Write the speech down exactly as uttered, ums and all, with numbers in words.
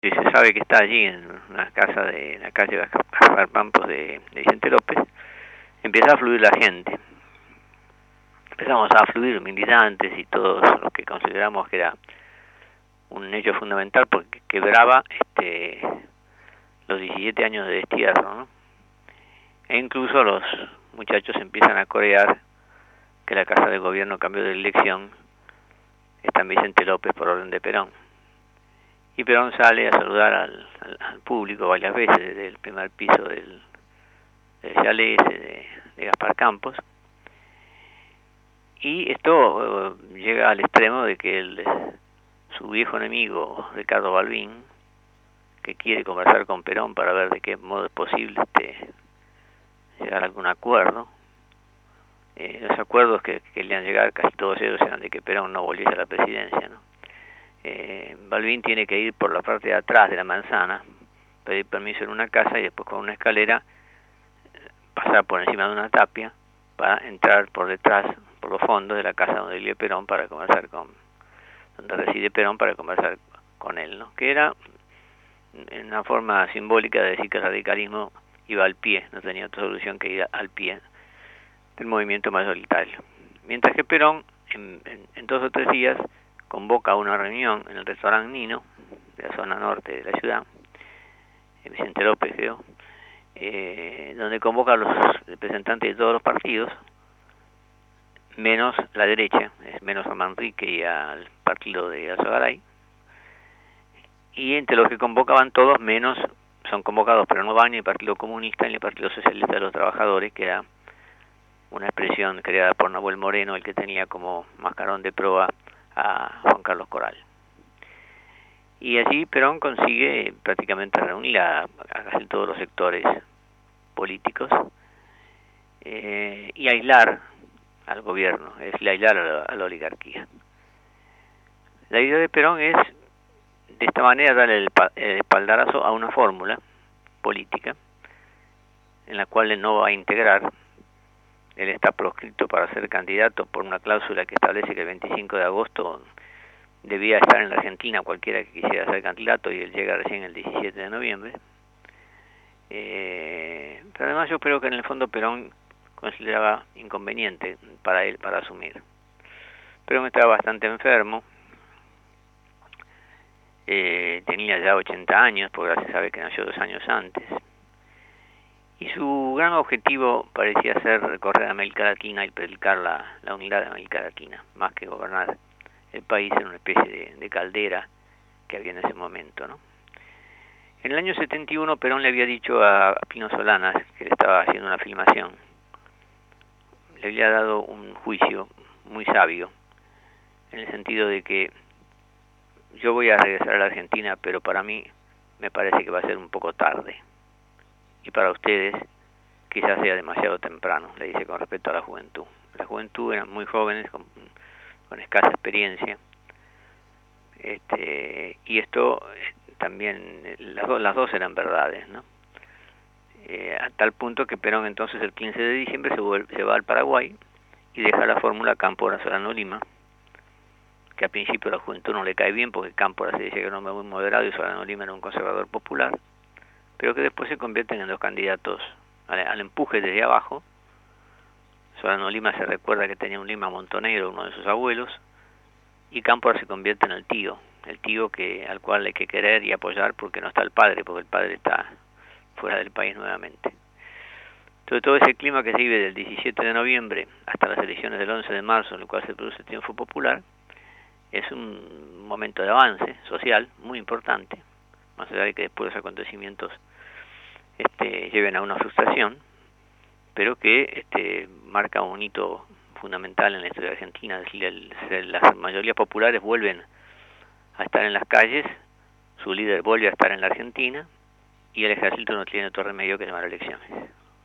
Y se sabe que está allí en una casa de en la calle Gaspar Campos de, de Vicente López. Empieza a fluir la gente. Empezamos a fluir militantes y todos los que consideramos que era un hecho fundamental porque quebraba este los diecisiete años de destierro, ¿no? E incluso los muchachos empiezan a corear que la Casa de Gobierno cambió de elección, está en Vicente López por orden de Perón. Y Perón sale a saludar al, al, al público varias veces desde el primer piso del, del chalet de, de Gaspar Campos. Y esto uh, llega al extremo de que el, su viejo enemigo, Ricardo Balbín, que quiere conversar con Perón para ver de qué modo es posible este, llegar a algún acuerdo. Eh, los acuerdos que querían llegar, casi todos ellos eran de que Perón no volviese a la presidencia, ¿no? Eh, Balbín tiene que ir por la parte de atrás de la manzana, pedir permiso en una casa y después con una escalera pasar por encima de una tapia para entrar por detrás, por los fondos de la casa donde vive Perón para conversar con, donde reside Perón para conversar con él, ¿no? Que era una forma simbólica de decir que el radicalismo iba al pie, no tenía otra solución que ir al pie del movimiento mayoritario. Mientras que Perón, en, en, en dos o tres días, convoca una reunión en el restaurante Nino, de la zona norte de la ciudad, en Vicente López, creo, eh, donde convoca a los representantes de todos los partidos, menos la derecha, es menos a Manrique y al partido de Alzogaray, y entre los que convocaban todos, menos son convocados, pero no van ni el Partido Comunista ni el Partido Socialista de los Trabajadores, que era una expresión creada por Nahuel Moreno, el que tenía como mascarón de proa a Juan Carlos Corral. Y así Perón consigue prácticamente reunir a, a casi todos los sectores políticos eh, y aislar al gobierno, es decir, aislar a la, a la oligarquía. La idea de Perón es, de esta manera, darle el, el espaldarazo a una fórmula política en la cual él no va a integrar. Él está proscrito para ser candidato por una cláusula que establece que el veinticinco de agosto debía estar en la Argentina cualquiera que quisiera ser candidato, y él llega recién el diecisiete de noviembre. Eh, pero además yo creo que en el fondo Perón consideraba inconveniente para él para asumir. Perón estaba bastante enfermo, eh, tenía ya ochenta años, porque se sabe que nació dos años antes. Y su gran objetivo parecía ser recorrer América Latina y predicar la, la unidad de América Latina, más que gobernar el país en una especie de, de caldera que había en ese momento, ¿no? En el año setenta y uno Perón le había dicho a Pino Solanas, que le estaba haciendo una filmación, le había dado un juicio muy sabio, en el sentido de que yo voy a regresar a la Argentina, pero para mí me parece que va a ser un poco tarde. Y para ustedes quizás sea demasiado temprano, le dice con respecto a la juventud. La juventud eran muy jóvenes, con, con escasa experiencia, este, y esto también, las, do, las dos eran verdades, ¿no? Eh, a tal punto que Perón entonces el quince de diciembre se, vuelve, se va al Paraguay y deja la fórmula Cámpora Solano Lima, que al principio a la juventud no le cae bien porque Cámpora se dice que era un hombre muy moderado y Solano Lima era un conservador popular, pero que después se convierten en los candidatos al, al empuje desde abajo. Solano Lima se recuerda que tenía un Lima Montonegro, uno de sus abuelos, y Cámpora se convierte en el tío, el tío que al cual hay que querer y apoyar porque no está el padre, porque el padre está fuera del país nuevamente. Entonces todo ese clima que se vive del diecisiete de noviembre hasta las elecciones del once de marzo, en el cual se produce el triunfo popular, es un momento de avance social muy importante, más allá de que después los acontecimientos este, lleven a una frustración, pero que este, marca un hito fundamental en la historia argentina. Es decir, el, el, las mayorías populares vuelven a estar en las calles, su líder vuelve a estar en la Argentina, y el ejército no tiene otro remedio que tomar elecciones.